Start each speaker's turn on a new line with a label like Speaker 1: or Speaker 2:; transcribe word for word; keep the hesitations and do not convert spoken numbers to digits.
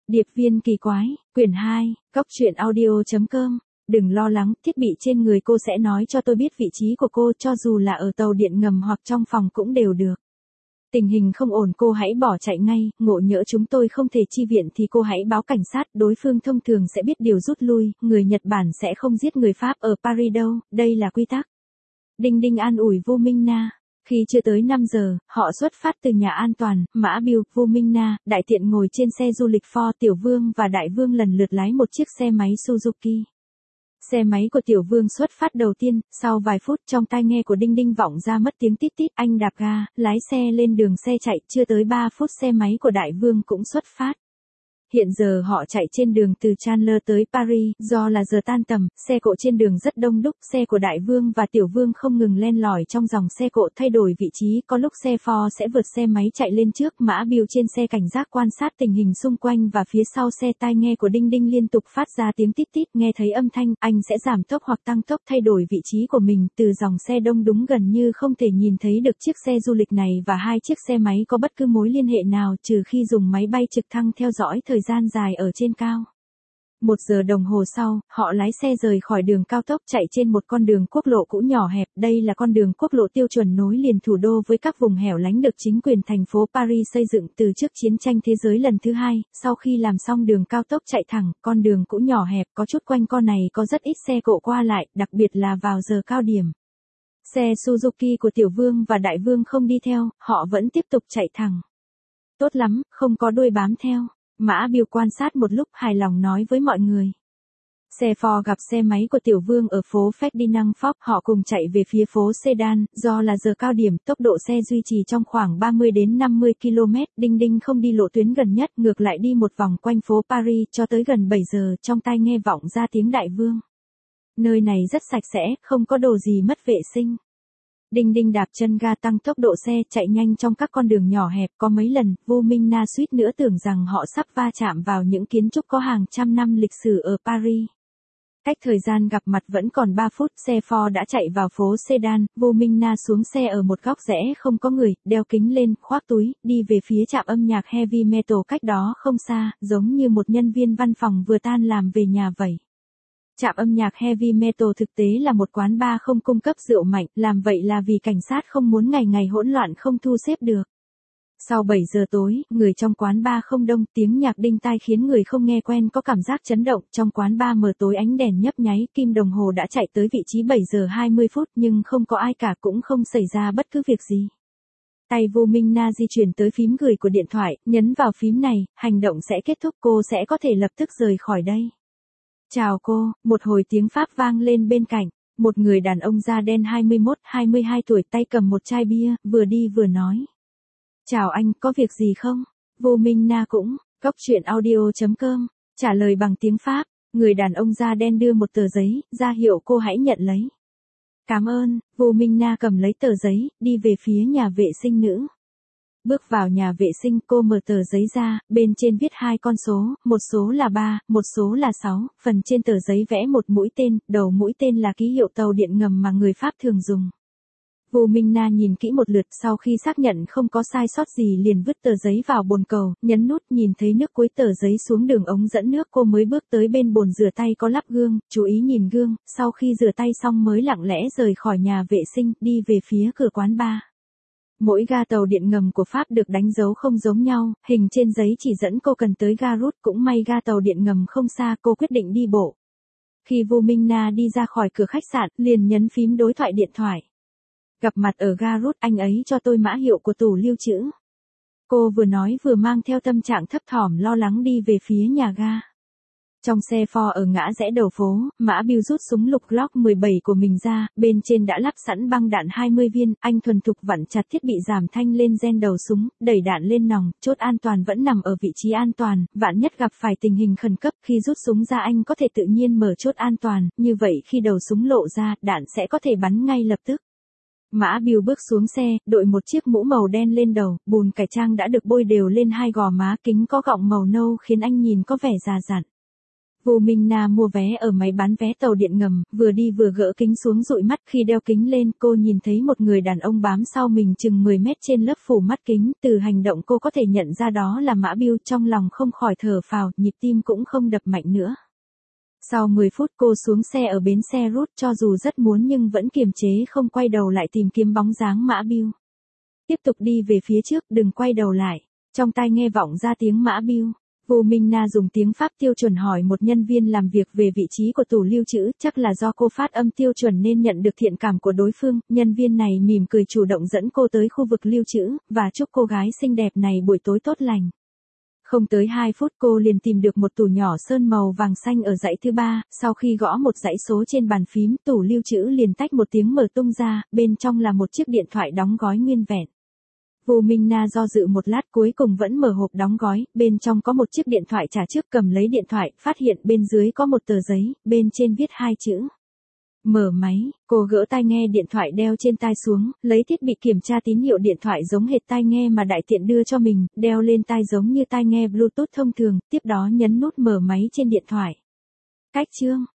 Speaker 1: Điệp viên kỳ quái, quyển hai, Cóc truyện audio chấm com. Đừng lo lắng, thiết bị trên người cô sẽ nói cho tôi biết vị trí của cô, cho dù là ở tàu điện ngầm hoặc trong phòng cũng đều được. Tình hình không ổn cô hãy bỏ chạy ngay, ngộ nhỡ chúng tôi không thể chi viện thì cô hãy báo cảnh sát, đối phương thông thường sẽ biết điều rút lui, người Nhật Bản sẽ không giết người Pháp ở Paris đâu, đây là quy tắc. Đinh Đinh an ủi Vô Minh Na. Khi chưa tới năm giờ, họ xuất phát từ nhà an toàn, Mã Biêu, Vô Minh Na, Đại Tiện ngồi trên xe du lịch Ford, Tiểu Vương và Đại Vương lần lượt lái một chiếc xe máy Suzuki. Xe máy của Tiểu Vương xuất phát đầu tiên, sau vài phút trong tai nghe của Đinh Đinh vọng ra mất tiếng tít tít, anh đạp ga, lái xe lên đường xe chạy, chưa tới ba phút xe máy của Đại Vương cũng xuất phát. Hiện giờ họ chạy trên đường từ Chandler tới Paris, do là giờ tan tầm, xe cộ trên đường rất đông đúc, xe của Đại Vương và Tiểu Vương không ngừng len lỏi trong dòng xe cộ thay đổi vị trí, có lúc xe Ford sẽ vượt xe máy chạy lên trước, Mã Biêu trên xe cảnh giác quan sát tình hình xung quanh và phía sau xe tai nghe của Đinh Đinh liên tục phát ra tiếng tít tít, nghe thấy âm thanh, anh sẽ giảm tốc hoặc tăng tốc thay đổi vị trí của mình, từ dòng xe đông đúng gần như không thể nhìn thấy được chiếc xe du lịch này và hai chiếc xe máy có bất cứ mối liên hệ nào trừ khi dùng máy bay trực thăng theo dõi thời gian dài ở trên cao. Một giờ đồng hồ sau, họ lái xe rời khỏi đường cao tốc chạy trên một con đường quốc lộ cũ nhỏ hẹp. Đây là con đường quốc lộ tiêu chuẩn nối liền thủ đô với các vùng hẻo lánh được chính quyền thành phố Paris xây dựng từ trước chiến tranh thế giới lần thứ hai. Sau khi làm xong đường cao tốc chạy thẳng, con đường cũ nhỏ hẹp có chút quanh co này có rất ít xe cộ qua lại, đặc biệt là vào giờ cao điểm. Xe Suzuki của Tiểu Vương và Đại Vương không đi theo, họ vẫn tiếp tục chạy thẳng. Tốt lắm, không có đuôi bám theo. Mã Biêu quan sát một lúc hài lòng nói với mọi người. Xe Ford gặp xe máy của Tiểu Vương ở phố Ferdinand Foch, họ cùng chạy về phía phố Sedan, do là giờ cao điểm, tốc độ xe duy trì trong khoảng ba mươi đến năm mươi ki lô mét, Đinh Đinh không đi lộ tuyến gần nhất, ngược lại đi một vòng quanh phố Paris, cho tới gần bảy giờ, trong tai nghe vọng ra tiếng Đại Vương. Nơi này rất sạch sẽ, không có đồ gì mất vệ sinh. Đinh Đinh đạp chân ga tăng tốc độ xe, chạy nhanh trong các con đường nhỏ hẹp, có mấy lần, Vô Minh Na suýt nữa tưởng rằng họ sắp va chạm vào những kiến trúc có hàng trăm năm lịch sử ở Paris. Cách thời gian gặp mặt vẫn còn ba phút, xe Ford đã chạy vào phố Sedan, Vô Minh Na xuống xe ở một góc rẽ không có người, đeo kính lên, khoác túi, đi về phía trạm âm nhạc heavy metal cách đó không xa, giống như một nhân viên văn phòng vừa tan làm về nhà vậy. Trạm âm nhạc heavy metal thực tế là một quán bar không cung cấp rượu mạnh, làm vậy là vì cảnh sát không muốn ngày ngày hỗn loạn không thu xếp được. Sau bảy giờ tối, người trong quán bar không đông, tiếng nhạc đinh tai khiến người không nghe quen có cảm giác chấn động, trong quán bar mờ tối ánh đèn nhấp nháy, kim đồng hồ đã chạy tới vị trí bảy giờ hai mươi phút nhưng không có ai cả cũng không xảy ra bất cứ việc gì. Tay Vô Minh Na di chuyển tới phím gửi của điện thoại, nhấn vào phím này, hành động sẽ kết thúc, cô sẽ có thể lập tức rời khỏi đây. Chào cô, một hồi tiếng Pháp vang lên bên cạnh, một người đàn ông da đen hai mươi mốt hai mươi hai tuổi tay cầm một chai bia, vừa đi vừa nói. Chào anh, có việc gì không? Vô Minh Na cũng, Cóc truyện audio chấm com, trả lời bằng tiếng Pháp, người đàn ông da đen đưa một tờ giấy, ra hiệu cô hãy nhận lấy. Cảm ơn, Vô Minh Na cầm lấy tờ giấy, đi về phía nhà vệ sinh nữ. Bước vào nhà vệ sinh, cô mở tờ giấy ra, bên trên viết hai con số, một số là ba, một số là sáu, phần trên tờ giấy vẽ một mũi tên, đầu mũi tên là ký hiệu tàu điện ngầm mà người Pháp thường dùng. Vô Minh Na nhìn kỹ một lượt, sau khi xác nhận không có sai sót gì liền vứt tờ giấy vào bồn cầu, nhấn nút, nhìn thấy nước cuối tờ giấy xuống đường ống dẫn nước, cô mới bước tới bên bồn rửa tay có lắp gương, chú ý nhìn gương, sau khi rửa tay xong mới lặng lẽ rời khỏi nhà vệ sinh, đi về phía cửa quán bar. Mỗi ga tàu điện ngầm của Pháp được đánh dấu không giống nhau, hình trên giấy chỉ dẫn cô cần tới ga Rút, cũng may ga tàu điện ngầm không xa, cô quyết định đi bộ. Khi Vô Minh Na đi ra khỏi cửa khách sạn, liền nhấn phím đối thoại điện thoại. Gặp mặt ở ga Rút, anh ấy cho tôi mã hiệu của tủ lưu trữ. Cô vừa nói vừa mang theo tâm trạng thấp thỏm lo lắng đi về phía nhà ga. Trong xe Ford ở ngã rẽ đầu phố, Mã Biêu rút súng lục Glock mười bảy của mình ra, bên trên đã lắp sẵn băng đạn hai mươi viên, anh thuần thục vặn chặt thiết bị giảm thanh lên gen đầu súng, đẩy đạn lên nòng, chốt an toàn vẫn nằm ở vị trí an toàn, vạn nhất gặp phải tình hình khẩn cấp, khi rút súng ra anh có thể tự nhiên mở chốt an toàn, như vậy khi đầu súng lộ ra, đạn sẽ có thể bắn ngay lập tức. Mã Biêu bước xuống xe, đội một chiếc mũ màu đen lên đầu, bùn cải trang đã được bôi đều lên hai gò má, kính có gọng màu nâu khiến anh nhìn có vẻ già dặn. Vu Minh Na mua vé ở máy bán vé tàu điện ngầm, vừa đi vừa gỡ kính xuống dụi mắt, khi đeo kính lên, cô nhìn thấy một người đàn ông bám sau mình chừng mười mét trên lớp phủ mắt kính, từ hành động cô có thể nhận ra đó là Mã Biêu, trong lòng không khỏi thở phào, nhịp tim cũng không đập mạnh nữa. Sau mười phút cô xuống xe ở bến xe rút, cho dù rất muốn nhưng vẫn kiềm chế không quay đầu lại tìm kiếm bóng dáng Mã Biêu. Tiếp tục đi về phía trước, đừng quay đầu lại. Trong tai nghe vọng ra tiếng Mã Biêu. Vu Minh Na dùng tiếng Pháp tiêu chuẩn hỏi một nhân viên làm việc về vị trí của tủ lưu trữ, chắc là do cô phát âm tiêu chuẩn nên nhận được thiện cảm của đối phương. Nhân viên này mỉm cười chủ động dẫn cô tới khu vực lưu trữ, và chúc cô gái xinh đẹp này buổi tối tốt lành. Không tới hai phút cô liền tìm được một tủ nhỏ sơn màu vàng xanh ở dãy thứ ba, sau khi gõ một dãy số trên bàn phím, tủ lưu trữ liền tách một tiếng mở tung ra, bên trong là một chiếc điện thoại đóng gói nguyên vẹn. Vu Minh Na do dự một lát cuối cùng vẫn mở hộp đóng gói, bên trong có một chiếc điện thoại trả trước, cầm lấy điện thoại, phát hiện bên dưới có một tờ giấy, bên trên viết hai chữ. Mở máy, cô gỡ tai nghe điện thoại đeo trên tai xuống, lấy thiết bị kiểm tra tín hiệu điện thoại giống hệt tai nghe mà đại tiện đưa cho mình, đeo lên tai giống như tai nghe Bluetooth thông thường, tiếp đó nhấn nút mở máy trên điện thoại. Cách chương